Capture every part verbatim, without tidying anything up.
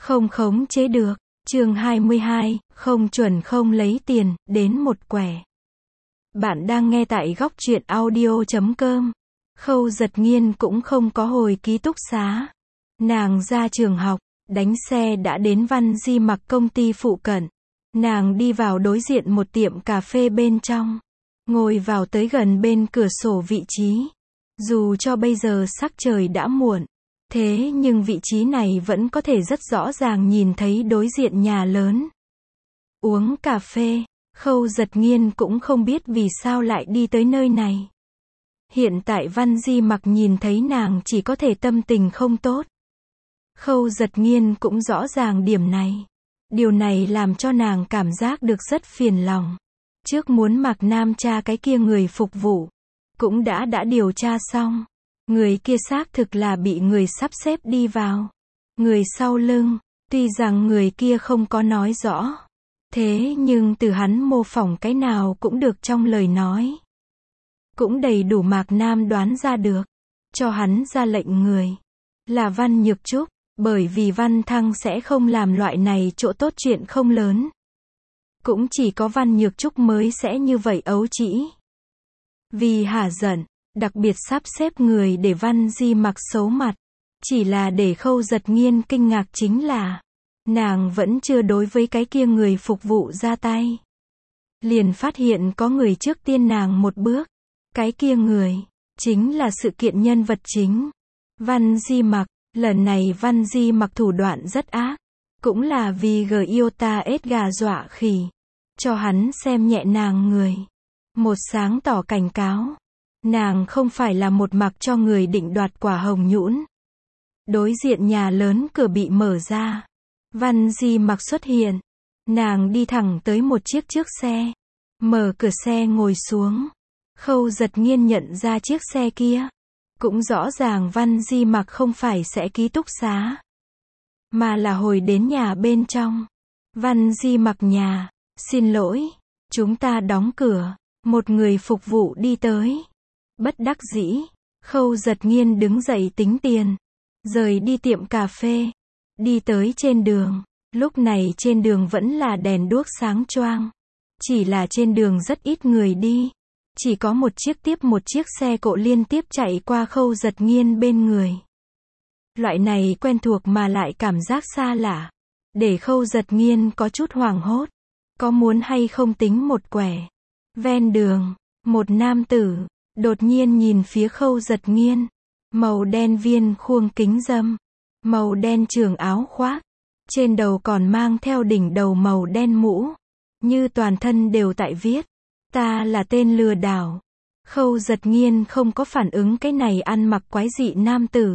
không khống chế được. Chương hai mươi hai, không chuẩn không lấy tiền, đến một quẻ. Bạn đang nghe tại góc truyện audio chấm com. Khâu Giật Nghiên cũng không có hồi ký túc xá. Nàng ra trường học, đánh xe đã đến Văn Di Mặc công ty phụ cận. Nàng đi vào đối diện một tiệm cà phê bên trong. Ngồi vào tới gần bên cửa sổ vị trí. Dù cho bây giờ sắc trời đã muộn. Thế nhưng vị trí này vẫn có thể rất rõ ràng nhìn thấy đối diện nhà lớn. Uống cà phê, Khâu Giật Nghiên cũng không biết vì sao lại đi tới nơi này. Hiện tại Văn Di Mặc nhìn thấy nàng chỉ có thể tâm tình không tốt. Khâu Giật Nghiên cũng rõ ràng điểm này. Điều này làm cho nàng cảm giác được rất phiền lòng. Trước muốn Mạc Nam tra cái kia người phục vụ, cũng đã đã điều tra xong. Người kia xác thực là bị người sắp xếp đi vào. Người sau lưng, tuy rằng người kia không có nói rõ. Thế nhưng từ hắn mô phỏng cái nào cũng được trong lời nói. Cũng đầy đủ Mạc Nam đoán ra được. Cho hắn ra lệnh người. Là Văn Nhược Trúc, bởi vì Văn Thăng sẽ không làm loại này chỗ tốt chuyện không lớn. Cũng chỉ có Văn Nhược Trúc mới sẽ như vậy ấu trĩ. Vì hả giận, đặc biệt sắp xếp người để Văn Di Mặc xấu mặt. Chỉ là để Khâu Giật Nghiên kinh ngạc chính là, nàng vẫn chưa đối với cái kia người phục vụ ra tay. Liền phát hiện có người trước tiên nàng một bước. Cái kia người, chính là sự kiện nhân vật chính. Văn Di Mặc, lần này Văn Di Mặc thủ đoạn rất ác. Cũng là vì Giota Edgar dọa khỉ. Cho hắn xem nhẹ nàng người. Một sáng tỏ cảnh cáo. Nàng không phải là một mặc cho người định đoạt quả hồng nhũn. Đối diện nhà lớn cửa bị mở ra. Văn Di Mặc xuất hiện. Nàng đi thẳng tới một chiếc trước xe. Mở cửa xe ngồi xuống. Khâu Giật Nghiên nhận ra chiếc xe kia. Cũng rõ ràng Văn Di Mặc không phải sẽ ký túc xá. Mà là hồi đến nhà bên trong. Văn Di Mặc nhà. Xin lỗi. Chúng ta đóng cửa. Một người phục vụ đi tới. Bất đắc dĩ. Khâu Giật Nghiên đứng dậy tính tiền. Rời đi tiệm cà phê. Đi tới trên đường. Lúc này trên đường vẫn là đèn đuốc sáng choang. Chỉ là trên đường rất ít người đi. Chỉ có một chiếc tiếp một chiếc xe cộ liên tiếp chạy qua Khâu Giật Nghiên bên người. Loại này quen thuộc mà lại cảm giác xa lạ. Để Khâu Giật Nghiên có chút hoảng hốt. Có muốn hay không tính một quẻ. Ven đường, một nam tử, đột nhiên nhìn phía Khâu Giật Nghiên. Màu đen viên khuôn kính râm. Màu đen trường áo khoác. Trên đầu còn mang theo đỉnh đầu màu đen mũ. Như toàn thân đều tại viết. Ta là tên lừa đảo. Khâu Giật Nghiên không có phản ứng cái này ăn mặc quái dị nam tử.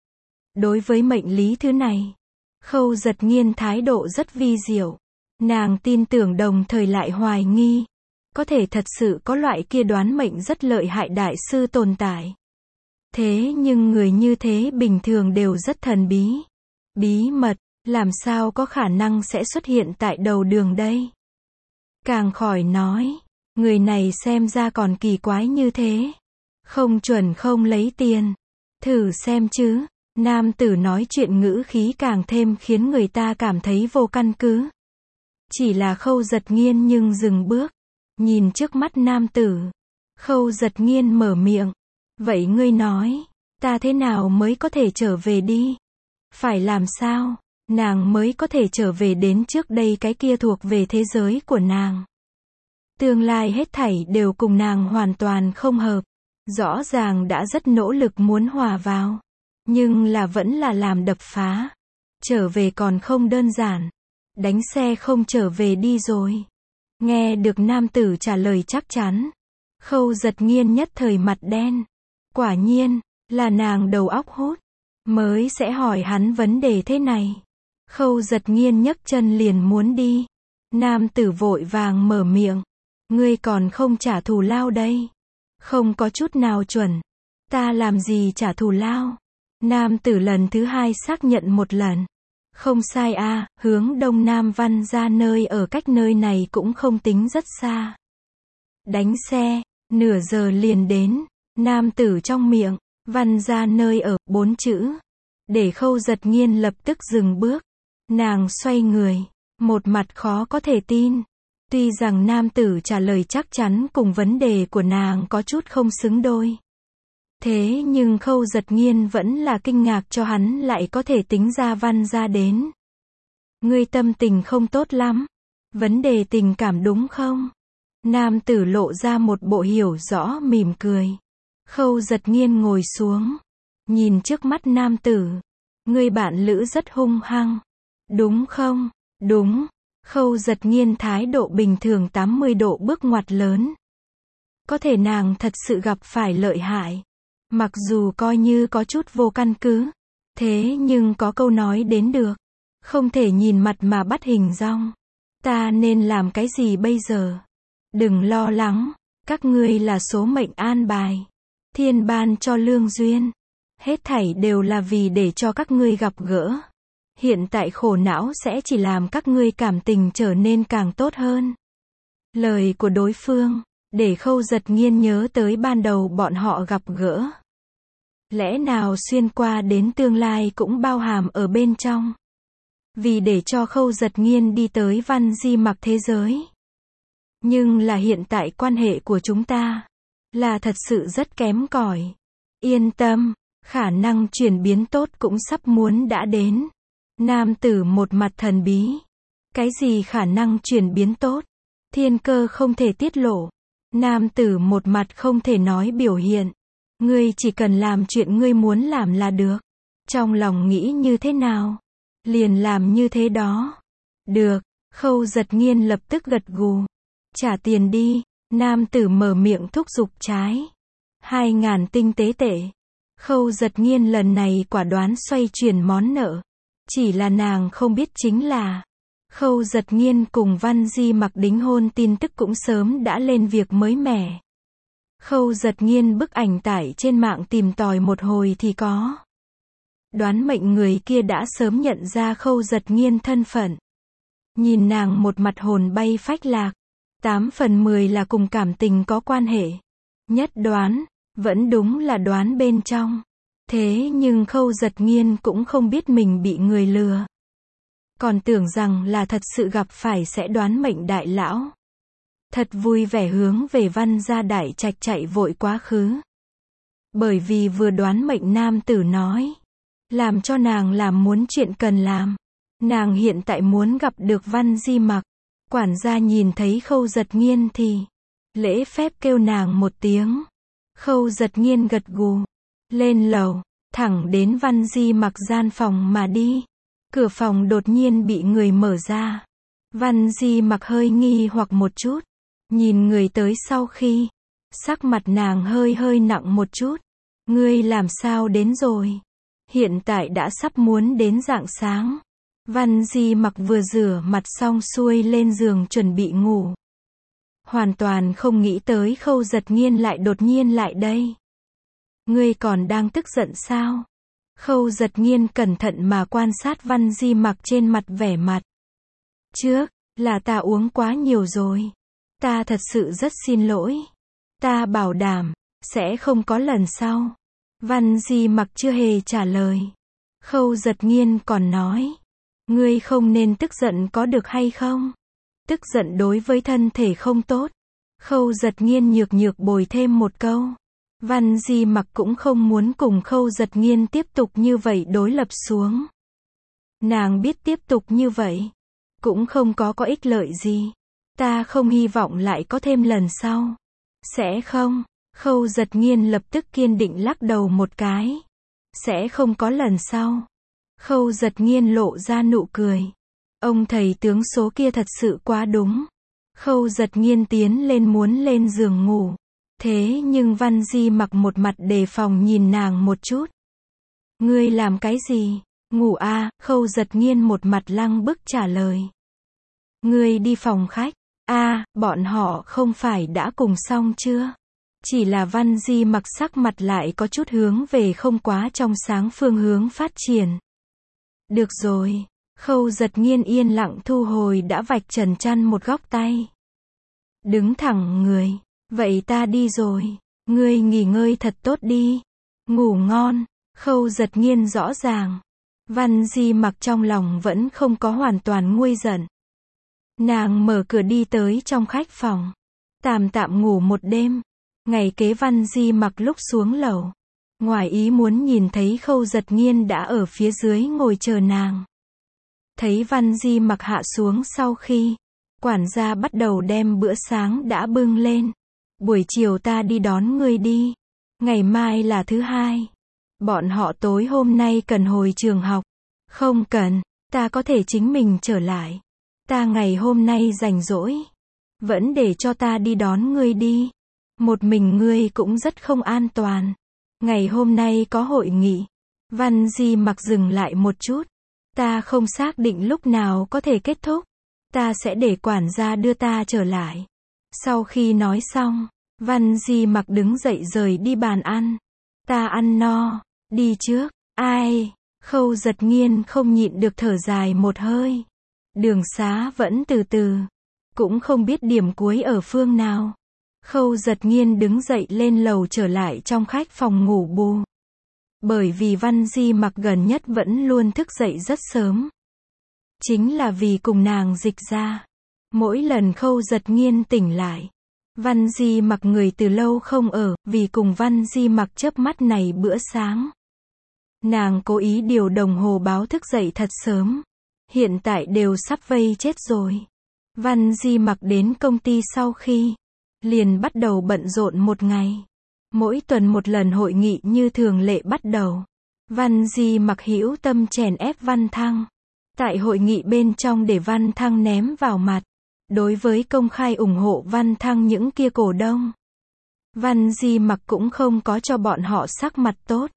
Đối với mệnh lý thứ này, Khâu Giật Nghiên thái độ rất vi diệu. Nàng tin tưởng đồng thời lại hoài nghi. Có thể thật sự có loại kia đoán mệnh rất lợi hại đại sư tồn tại. Thế nhưng người như thế bình thường đều rất thần bí. Bí mật, làm sao có khả năng sẽ xuất hiện tại đầu đường đây? Càng khỏi nói, người này xem ra còn kỳ quái như thế. Không chuẩn không lấy tiền. Thử xem chứ. Nam tử nói chuyện ngữ khí càng thêm khiến người ta cảm thấy vô căn cứ. Chỉ là Khâu Giật Nghiên nhưng dừng bước. Nhìn trước mắt nam tử. Khâu Giật Nghiên mở miệng. Vậy ngươi nói, ta thế nào mới có thể trở về đi? Phải làm sao, nàng mới có thể trở về đến trước đây cái kia thuộc về thế giới của nàng? Tương lai hết thảy đều cùng nàng hoàn toàn không hợp. Rõ ràng đã rất nỗ lực muốn hòa vào. Nhưng là vẫn là làm đập phá. Trở về còn không đơn giản. Đánh xe không trở về đi rồi. Nghe được nam tử trả lời chắc chắn. Khâu Giật Nghiên nhất thời mặt đen. Quả nhiên, là nàng đầu óc hốt. Mới sẽ hỏi hắn vấn đề thế này. Khâu Giật Nghiên nhấc chân liền muốn đi. Nam tử vội vàng mở miệng. Ngươi còn không trả thù lao đây. Không có chút nào chuẩn. Ta làm gì trả thù lao? Nam tử lần thứ hai xác nhận một lần. Không sai a, à, hướng đông nam Văn ra nơi ở cách nơi này cũng không tính rất xa. Đánh xe, nửa giờ liền đến. Nam tử trong miệng, Văn ra nơi ở, bốn chữ. Để Khâu Giật Nghiên lập tức dừng bước. Nàng xoay người, một mặt khó có thể tin. Tuy rằng nam tử trả lời chắc chắn cùng vấn đề của nàng có chút không xứng đôi. Thế nhưng Khâu Giật Nghiên vẫn là kinh ngạc cho hắn lại có thể tính ra văn ra đến. Ngươi tâm tình không tốt lắm. Vấn đề tình cảm đúng không? Nam tử lộ ra một bộ hiểu rõ mỉm cười. Khâu Giật Nghiên ngồi xuống. Nhìn trước mắt nam tử. Ngươi bạn lữ rất hung hăng. Đúng không? Đúng. Khâu Giật Nghiên thái độ bình thường tám mươi độ bước ngoặt lớn. Có thể nàng thật sự gặp phải lợi hại. Mặc dù coi như có chút vô căn cứ. Thế nhưng có câu nói đến được. Không thể nhìn mặt mà bắt hình dong. Ta nên làm cái gì bây giờ? Đừng lo lắng. Các ngươi là số mệnh an bài. Thiên ban cho lương duyên. Hết thảy đều là vì để cho các ngươi gặp gỡ. Hiện tại khổ não sẽ chỉ làm các ngươi cảm tình trở nên càng tốt hơn. Lời của đối phương, để Khâu Giật Nghiên nhớ tới ban đầu bọn họ gặp gỡ. Lẽ nào xuyên qua đến tương lai cũng bao hàm ở bên trong. Vì để cho Khâu Giật Nghiên đi tới Văn Di Mặc thế giới. Nhưng là hiện tại quan hệ của chúng ta, là thật sự rất kém cỏi. Yên tâm, khả năng chuyển biến tốt cũng sắp muốn đã đến. Nam tử một mặt thần bí. Cái gì khả năng chuyển biến tốt? Thiên cơ không thể tiết lộ. Nam tử một mặt không thể nói biểu hiện. Ngươi chỉ cần làm chuyện ngươi muốn làm là được. Trong lòng nghĩ như thế nào? Liền làm như thế đó. Được. Khâu Giật Nghiên lập tức gật gù. Trả tiền đi. Nam tử mở miệng thúc giục trái. Hai ngàn tinh tế tệ. Khâu Giật Nghiên lần này quả đoán xoay chuyển món nợ. Chỉ là nàng không biết chính là Khâu Giật Nghiên cùng Văn Di Mặc đính hôn tin tức cũng sớm đã lên việc mới mẻ. Khâu Giật Nghiên bức ảnh tải trên mạng tìm tòi một hồi thì có. Đoán mệnh người kia đã sớm nhận ra Khâu Giật Nghiên thân phận. Nhìn nàng một mặt hồn bay phách lạc. Tám phần mười là cùng cảm tình có quan hệ. Nhất đoán, vẫn đúng là đoán bên trong. Thế nhưng Khâu Giật Nghiên cũng không biết mình bị người lừa. Còn tưởng rằng là thật sự gặp phải sẽ đoán mệnh đại lão. Thật vui vẻ hướng về Văn gia đại trạch chạy vội quá khứ. Bởi vì vừa đoán mệnh nam tử nói. Làm cho nàng làm muốn chuyện cần làm. Nàng hiện tại muốn gặp được Văn Di Mặc. Quản gia nhìn thấy Khâu Giật Nghiên thì lễ phép kêu nàng một tiếng. Khâu Giật Nghiên gật gù. Lên lầu, thẳng đến Văn Di Mặc gian phòng mà đi. Cửa phòng đột nhiên bị người mở ra. Văn Di Mặc hơi nghi hoặc một chút. Nhìn người tới sau khi. Sắc mặt nàng hơi hơi nặng một chút. Ngươi làm sao đến rồi? Hiện tại đã sắp muốn đến rạng sáng. Văn Di Mặc vừa rửa mặt xong xuôi lên giường chuẩn bị ngủ. Hoàn toàn không nghĩ tới Khâu Giật Nghiên lại đột nhiên lại đây. Ngươi còn đang tức giận sao? Khâu Giật Nghiên cẩn thận mà quan sát Văn Di Mặc trên mặt vẻ mặt. Trước, là ta uống quá nhiều rồi. Ta thật sự rất xin lỗi. Ta bảo đảm, sẽ không có lần sau. Văn Di Mặc chưa hề trả lời. Khâu Giật Nghiên còn nói. Ngươi không nên tức giận có được hay không? Tức giận đối với thân thể không tốt. Khâu Giật Nghiên nhược nhược bồi thêm một câu. Văn Di Mặc cũng không muốn cùng Khâu Giật Nghiên tiếp tục như vậy đối lập xuống. Nàng biết tiếp tục như vậy cũng không có có ích lợi gì. Ta không hy vọng lại có thêm lần sau. Sẽ không. Khâu Giật Nghiên lập tức kiên định lắc đầu một cái. Sẽ không có lần sau. Khâu Giật Nghiên lộ ra nụ cười. Ông thầy tướng số kia thật sự quá đúng. Khâu Giật Nghiên tiến lên muốn lên giường ngủ. Thế nhưng Văn Di Mặc một mặt đề phòng nhìn nàng một chút. Ngươi làm cái gì? Ngủ à? Khâu Giật Nghiên một mặt lăng bức trả lời. Ngươi đi phòng khách. À, bọn họ không phải đã cùng xong chưa? Chỉ là Văn Di Mặc sắc mặt lại có chút hướng về không quá trong sáng phương hướng phát triển. Được rồi. Khâu Giật Nghiên yên lặng thu hồi đã vạch trần chăn một góc tay. Đứng thẳng người. Vậy ta đi rồi. Ngươi nghỉ ngơi thật tốt đi. Ngủ ngon. Khâu Giật Nghiên rõ ràng. Văn Di Mặc trong lòng vẫn không có hoàn toàn nguôi giận. Nàng mở cửa đi tới trong khách phòng. Tạm tạm ngủ một đêm. Ngày kế Văn Di Mặc lúc xuống lầu. Ngoài ý muốn nhìn thấy Khâu Giật Nghiên đã ở phía dưới ngồi chờ nàng. Thấy Văn Di Mặc hạ xuống sau khi, quản gia bắt đầu đem bữa sáng đã bưng lên. Buổi chiều ta đi đón ngươi đi. Ngày mai là thứ hai. Bọn họ tối hôm nay cần hồi trường học. Không cần, ta có thể chính mình trở lại. Ta ngày hôm nay rảnh rỗi. Vẫn để cho ta đi đón ngươi đi. Một mình ngươi cũng rất không an toàn. Ngày hôm nay có hội nghị. Văn Di Mặc dừng lại một chút. Ta không xác định lúc nào có thể kết thúc. Ta sẽ để quản gia đưa ta trở lại. Sau khi nói xong, Văn Di Mặc đứng dậy rời đi bàn ăn. Ta ăn no, đi trước. Ai? Khâu Giật Nghiên không nhịn được thở dài một hơi. Đường xá vẫn từ từ. Cũng không biết điểm cuối ở phương nào. Khâu Giật Nghiên đứng dậy lên lầu trở lại trong khách phòng ngủ bù. Bởi vì Văn Di Mặc gần nhất vẫn luôn thức dậy rất sớm. Chính là vì cùng nàng dịch ra. Mỗi lần Khâu Giật Nghiên tỉnh lại, Văn Di Mặc người từ lâu không ở, vì cùng Văn Di Mặc chớp mắt này bữa sáng. Nàng cố ý điều đồng hồ báo thức dậy thật sớm. Hiện tại đều sắp vây chết rồi. Văn Di Mặc đến công ty sau khi, liền bắt đầu bận rộn một ngày. Mỗi tuần một lần hội nghị như thường lệ bắt đầu. Văn Di Mặc hữu tâm chèn ép Văn Thăng. Tại hội nghị bên trong để Văn Thăng ném vào mặt. Đối với công khai ủng hộ Văn Thăng những kia cổ đông. Văn Di Mặc cũng không có cho bọn họ sắc mặt tốt.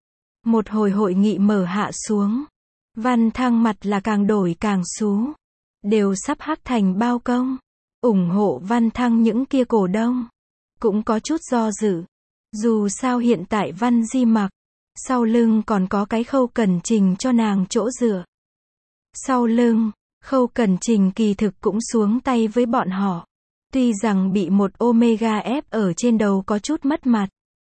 Một hồi hội nghị mở hạ xuống. Văn Thăng mặt là càng đổi càng xú. Đều sắp hắc thành bao công. Ủng hộ Văn Thăng những kia cổ đông. Cũng có chút do dự. Dù sao hiện tại Văn Di Mặc, sau lưng còn có cái Khâu Cẩn Trình cho nàng chỗ dựa. Sau lưng, Khâu Cẩn Trình kỳ thực cũng xuống tay với bọn họ. Tuy rằng bị một Omega ép ở trên đầu có chút mất mặt.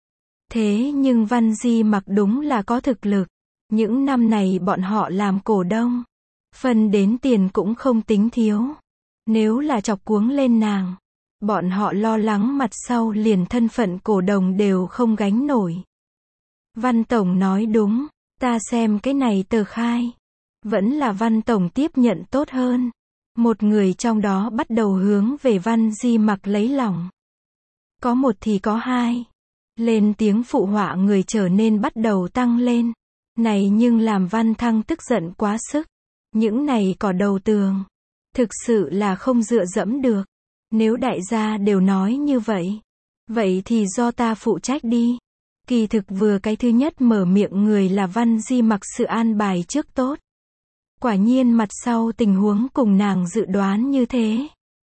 Thế nhưng Văn Di Mặc đúng là có thực lực. Những năm này bọn họ làm cổ đông. Phần đến tiền cũng không tính thiếu. Nếu là chọc cuống lên nàng, bọn họ lo lắng mặt sau liền thân phận cổ đông đều không gánh nổi. Văn Tổng nói đúng, ta xem cái này tờ khai. Vẫn là Văn Tổng tiếp nhận tốt hơn. Một người trong đó bắt đầu hướng về Văn Di Mặc lấy lòng. Có một thì có hai. Lên tiếng phụ họa người trở nên bắt đầu tăng lên. Này nhưng làm Văn Thăng tức giận quá sức. Những này cỏ đầu tường. Thực sự là không dựa dẫm được. Nếu đại gia đều nói như vậy. Vậy thì do ta phụ trách đi. Kỳ thực vừa cái thứ nhất mở miệng người là Văn Di Mặc sự an bài trước tốt. Quả nhiên mặt sau tình huống cùng nàng dự đoán như thế.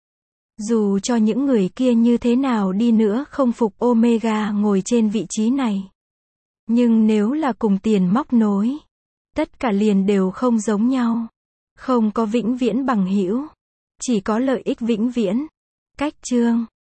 Dù cho những người kia như thế nào đi nữa không phục Omega ngồi trên vị trí này. Nhưng nếu là cùng tiền móc nối, tất cả liền đều không giống nhau. Không có vĩnh viễn bằng hữu, chỉ có lợi ích vĩnh viễn. Cách chương